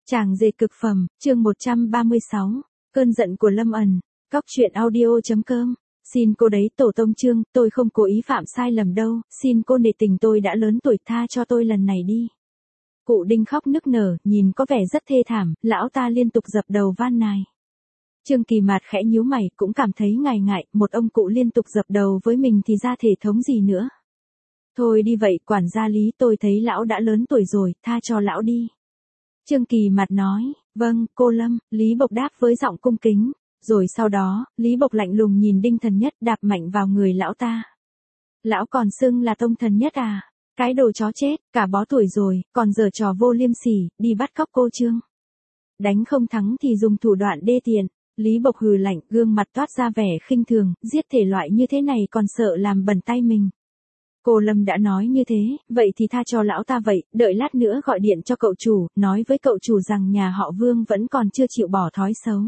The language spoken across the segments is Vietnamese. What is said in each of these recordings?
Chàng dệt cực phẩm, chương 136, cơn giận của Lâm Ẩn, Cóc truyện audio.com. Xin cô đấy tổ tông Trương, tôi không cố ý phạm sai lầm đâu, xin cô nể tình tôi đã lớn tuổi tha cho tôi lần này đi. Cụ Đinh khóc nức nở, nhìn có vẻ rất thê thảm, lão ta liên tục dập đầu van nài. Trương Kỳ Mạt khẽ nhíu mày, cũng cảm thấy ngại ngại, một ông cụ liên tục dập đầu với mình thì ra thể thống gì nữa. Thôi đi vậy, quản gia Lý, tôi thấy lão đã lớn tuổi rồi, tha cho lão đi. Trương Kỳ Mạt nói, vâng, cô Lâm, Lý Bộc đáp với giọng cung kính, rồi sau đó, Lý Bộc lạnh lùng nhìn Đinh Thần Nhất đạp mạnh vào người lão ta. Lão còn xưng là Tông Thần Nhất à? Cái đồ chó chết, cả bó tuổi rồi, còn giở trò vô liêm sỉ, đi bắt cóc cô Trương. Đánh không thắng thì dùng thủ đoạn đê tiện. Lý Bộc hừ lạnh, gương mặt toát ra vẻ khinh thường, giết thể loại như thế này còn sợ làm bẩn tay mình. Cô Lâm đã nói như thế, vậy thì tha cho lão ta vậy, đợi lát nữa gọi điện cho cậu chủ, nói với cậu chủ rằng nhà họ Vương vẫn còn chưa chịu bỏ thói xấu.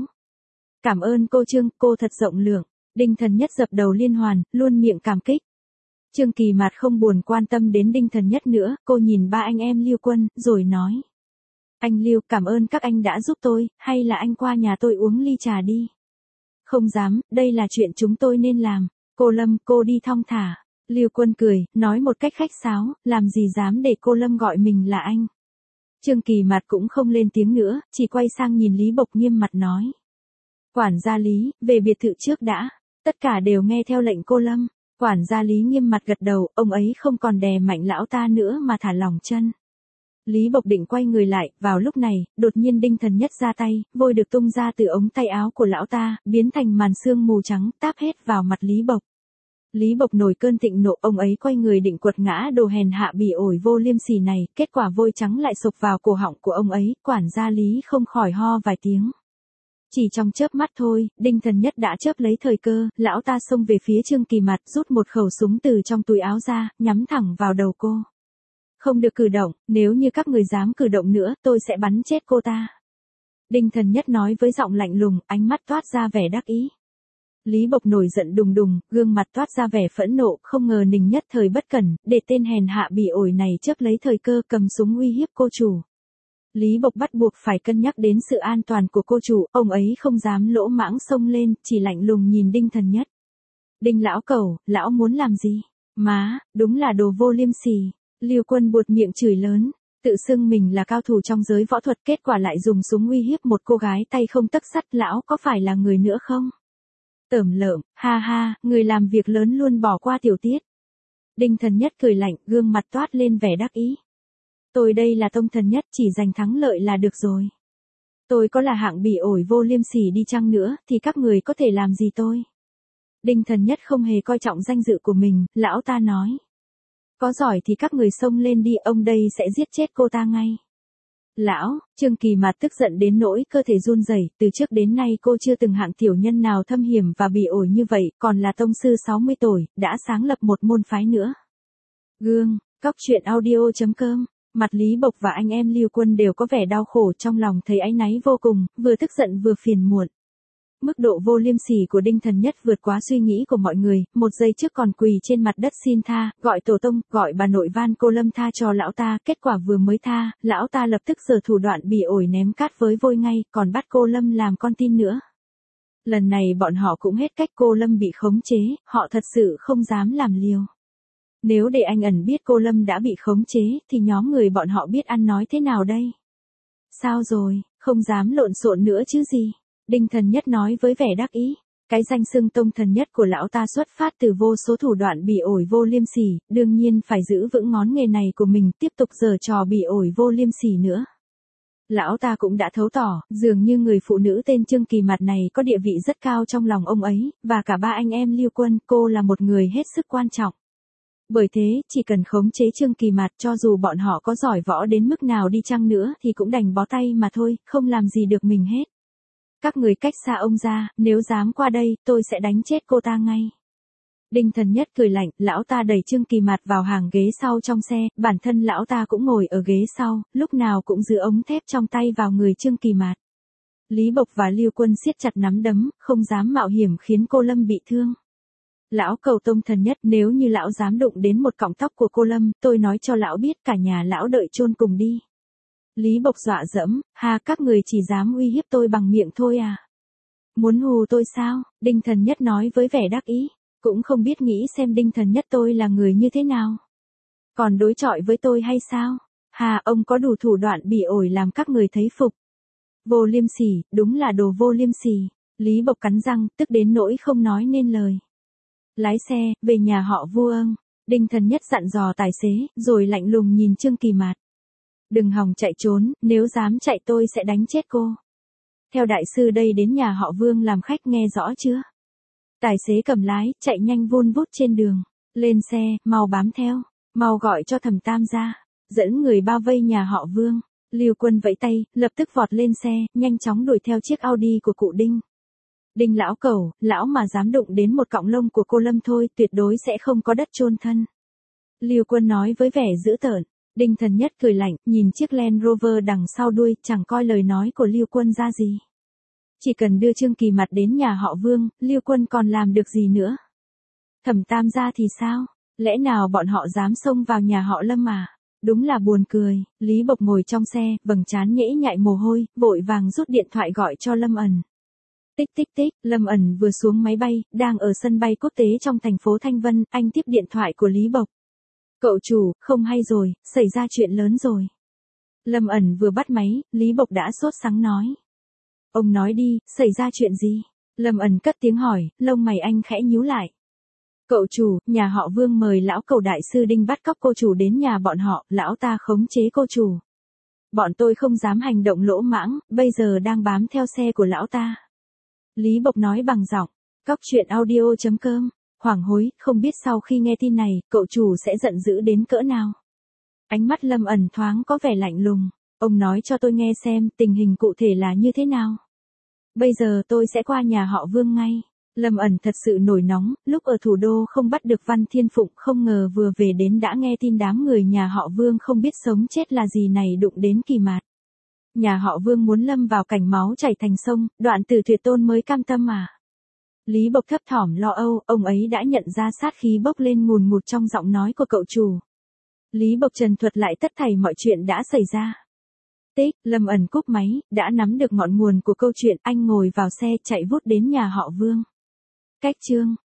Cảm ơn cô Trương, cô thật rộng lượng. Đinh Thần Nhất dập đầu liên hoàn, luôn miệng cảm kích. Trương Kỳ Mạt không buồn quan tâm đến Đinh Thần Nhất nữa, cô nhìn ba anh em Lưu Quân, rồi nói. Anh Lưu, cảm ơn các anh đã giúp tôi, hay là anh qua nhà tôi uống ly trà đi. Không dám, đây là chuyện chúng tôi nên làm. Cô Lâm, cô đi thong thả. Lưu Quân cười, nói một cách khách sáo, làm gì dám để cô Lâm gọi mình là anh. Trương Kỳ Mạt cũng không lên tiếng nữa, chỉ quay sang nhìn Lý Bộc nghiêm mặt nói. Quản gia Lý, về biệt thự trước đã. Tất cả đều nghe theo lệnh cô Lâm. Quản gia Lý nghiêm mặt gật đầu, ông ấy không còn đè mạnh lão ta nữa mà thả lỏng chân. Lý Bộc định quay người lại, vào lúc này, đột nhiên Đinh Thần Nhất ra tay, vôi được tung ra từ ống tay áo của lão ta, biến thành màn sương mù trắng, táp hết vào mặt Lý Bộc. Lý Bộc nổi cơn thịnh nộ, ông ấy quay người định quật ngã đồ hèn hạ bỉ ổi vô liêm sỉ này, kết quả vôi trắng lại sộc vào cổ họng của ông ấy, quản gia Lý không khỏi ho vài tiếng. Chỉ trong chớp mắt thôi, Đinh Thần Nhất đã chớp lấy thời cơ, lão ta xông về phía Trương Kỳ Mạt, rút một khẩu súng từ trong túi áo ra, nhắm thẳng vào đầu cô. Không được cử động, nếu như các người dám cử động nữa, tôi sẽ bắn chết cô ta. Đinh Thần Nhất nói với giọng lạnh lùng, ánh mắt toát ra vẻ đắc ý. Lý Bộc nổi giận đùng đùng, gương mặt toát ra vẻ phẫn nộ, không ngờ Ninh nhất thời bất cẩn, để tên hèn hạ bỉ ổi này chớp lấy thời cơ cầm súng uy hiếp cô chủ. Lý Bộc bắt buộc phải cân nhắc đến sự an toàn của cô chủ, ông ấy không dám lỗ mãng xông lên, chỉ lạnh lùng nhìn Đinh Thần Nhất. Đinh lão cẩu, lão muốn làm gì? Má, đúng là đồ vô liêm sỉ. Lưu Quân buột miệng chửi lớn, tự xưng mình là cao thủ trong giới võ thuật, kết quả lại dùng súng uy hiếp một cô gái tay không tấc sắt, lão có phải là người nữa không? Tởm lợm, ha ha, người làm việc lớn luôn bỏ qua tiểu tiết. Đinh Thần Nhất cười lạnh, gương mặt toát lên vẻ đắc ý. Tôi đây là Tông Thần Nhất, chỉ giành thắng lợi là được rồi. Tôi có là hạng bỉ ổi vô liêm sỉ đi chăng nữa, thì các người có thể làm gì tôi? Đinh Thần Nhất không hề coi trọng danh dự của mình, lão ta nói. Có giỏi thì các người xông lên đi, ông đây sẽ giết chết cô ta ngay. Lão, Trương Kỳ Mạt tức giận đến nỗi cơ thể run rẩy, từ trước đến nay cô chưa từng hạng tiểu nhân nào thâm hiểm và bỉ ổi như vậy, còn là tông sư 60 tuổi, đã sáng lập một môn phái nữa. Gương, Cóc truyện audio.com. Mặt Lý Bộc và anh em Lưu Quân đều có vẻ đau khổ, trong lòng thấy áy náy vô cùng, vừa tức giận vừa phiền muộn. Mức độ vô liêm sỉ của Đinh Thần Nhất vượt quá suy nghĩ của mọi người, một giây trước còn quỳ trên mặt đất xin tha, gọi tổ tông, gọi bà nội van cô Lâm tha cho lão ta, kết quả vừa mới tha, lão ta lập tức giở thủ đoạn bỉ ổi ném cát với vôi ngay, còn bắt cô Lâm làm con tin nữa. Lần này bọn họ cũng hết cách, cô Lâm bị khống chế, họ thật sự không dám làm liều. Nếu để anh Ẩn biết cô Lâm đã bị khống chế, thì nhóm người bọn họ biết ăn nói thế nào đây? Sao rồi, không dám lộn xộn nữa chứ gì? Đinh Thần Nhất nói với vẻ đắc ý. Cái danh xưng Tông Thần Nhất của lão ta xuất phát từ vô số thủ đoạn bỉ ổi vô liêm sỉ, đương nhiên phải giữ vững ngón nghề này của mình, tiếp tục giở trò bỉ ổi vô liêm sỉ nữa. Lão ta cũng đã thấu tỏ, dường như người phụ nữ tên Trương Kỳ Mạt này có địa vị rất cao trong lòng ông ấy, và cả ba anh em Lưu Quân, cô là một người hết sức quan trọng. Bởi thế, chỉ cần khống chế Trương Kỳ Mạt, cho dù bọn họ có giỏi võ đến mức nào đi chăng nữa thì cũng đành bó tay mà thôi, không làm gì được mình hết. Các người cách xa ông ra, nếu dám qua đây, tôi sẽ đánh chết cô ta ngay. Đinh Thần Nhất cười lạnh, lão ta đẩy Trương Kỳ Mạt vào hàng ghế sau trong xe, bản thân lão ta cũng ngồi ở ghế sau, lúc nào cũng giữ ống thép trong tay vào người Trương Kỳ Mạt. Lý Bộc và Lưu Quân siết chặt nắm đấm, không dám mạo hiểm khiến cô Lâm bị thương. Lão cầu Tông Thần Nhất, nếu như lão dám đụng đến một cọng tóc của cô Lâm, tôi nói cho lão biết cả nhà lão đợi chôn cùng đi. Lý Bộc dọa dẫm, ha các người chỉ dám uy hiếp tôi bằng miệng thôi à? Muốn hù tôi sao? Đinh Thần Nhất nói với vẻ đắc ý, cũng không biết nghĩ xem Đinh Thần Nhất tôi là người như thế nào. Còn đối chọi với tôi hay sao? Hà ông có đủ thủ đoạn bỉ ổi làm các người thấy phục. Vô liêm sỉ, đúng là đồ vô liêm sỉ. Lý Bộc cắn răng, tức đến nỗi không nói nên lời. Lái xe, về nhà họ Vương. Đinh Thần Nhất dặn dò tài xế, rồi lạnh lùng nhìn Trương Kỳ Mạt. Đừng hòng chạy trốn, nếu dám chạy tôi sẽ đánh chết cô. Theo đại sư đây đến nhà họ Vương làm khách nghe rõ chưa? Tài xế cầm lái, chạy nhanh vun vút trên đường. Lên xe, mau bám theo, mau gọi cho Thẩm Tam ra. Dẫn người bao vây nhà họ Vương. Lưu Quân vẫy tay, lập tức vọt lên xe, nhanh chóng đuổi theo chiếc Audi của cụ Đinh. Đinh lão cẩu, lão mà dám đụng đến một cọng lông của cô Lâm thôi, tuyệt đối sẽ không có đất chôn thân. Lưu Quân nói với vẻ dữ tợn. Đinh Thần Nhất cười lạnh, nhìn chiếc Land Rover đằng sau đuôi, chẳng coi lời nói của Lưu Quân ra gì. Chỉ cần đưa Trương Kỳ Mạt đến nhà họ Vương, Lưu Quân còn làm được gì nữa? Thẩm Tam gia thì sao? Lẽ nào bọn họ dám xông vào nhà họ Lâm à? Đúng là buồn cười. Lý Bộc ngồi trong xe, vầng trán nhễ nhại mồ hôi, vội vàng rút điện thoại gọi cho Lâm Ẩn. Tích tích tích, Lâm Ẩn vừa xuống máy bay, đang ở sân bay quốc tế trong thành phố Thanh Vân, anh tiếp điện thoại của Lý Bộc. Cậu chủ, không hay rồi, xảy ra chuyện lớn rồi. Lâm Ẩn vừa bắt máy, Lý Bộc đã sốt sắng nói. Ông nói đi, xảy ra chuyện gì? Lâm Ẩn cất tiếng hỏi, lông mày anh khẽ nhíu lại. Cậu chủ, nhà họ Vương mời lão Cầu đại sư Đinh bắt cóc cô chủ đến nhà bọn họ, lão ta khống chế cô chủ. Bọn tôi không dám hành động lỗ mãng, bây giờ đang bám theo xe của lão ta. Lý Bộc nói bằng giọng, coctruyện.audio.com, hoảng hối, không biết sau khi nghe tin này, cậu chủ sẽ giận dữ đến cỡ nào. Ánh mắt Lâm Ẩn thoáng có vẻ lạnh lùng, ông nói cho tôi nghe xem tình hình cụ thể là như thế nào. Bây giờ tôi sẽ qua nhà họ Vương ngay. Lâm Ẩn thật sự nổi nóng, lúc ở thủ đô không bắt được Văn Thiên Phụng, không ngờ vừa về đến đã nghe tin đám người nhà họ Vương không biết sống chết là gì này đụng đến Kỳ Mạt. Nhà họ Vương muốn lâm vào cảnh máu chảy thành sông, Đoạn Tử Tuyệt Tôn mới cam tâm à? Lý Bộc thấp thỏm lo âu, ông ấy đã nhận ra sát khí bốc lên ngùn ngụt trong giọng nói của cậu chủ. Lý Bộc trần thuật lại tất thảy mọi chuyện đã xảy ra. Tích, Lâm Ẩn cúp máy, đã nắm được ngọn nguồn của câu chuyện, anh ngồi vào xe chạy vút đến nhà họ Vương. Cách chương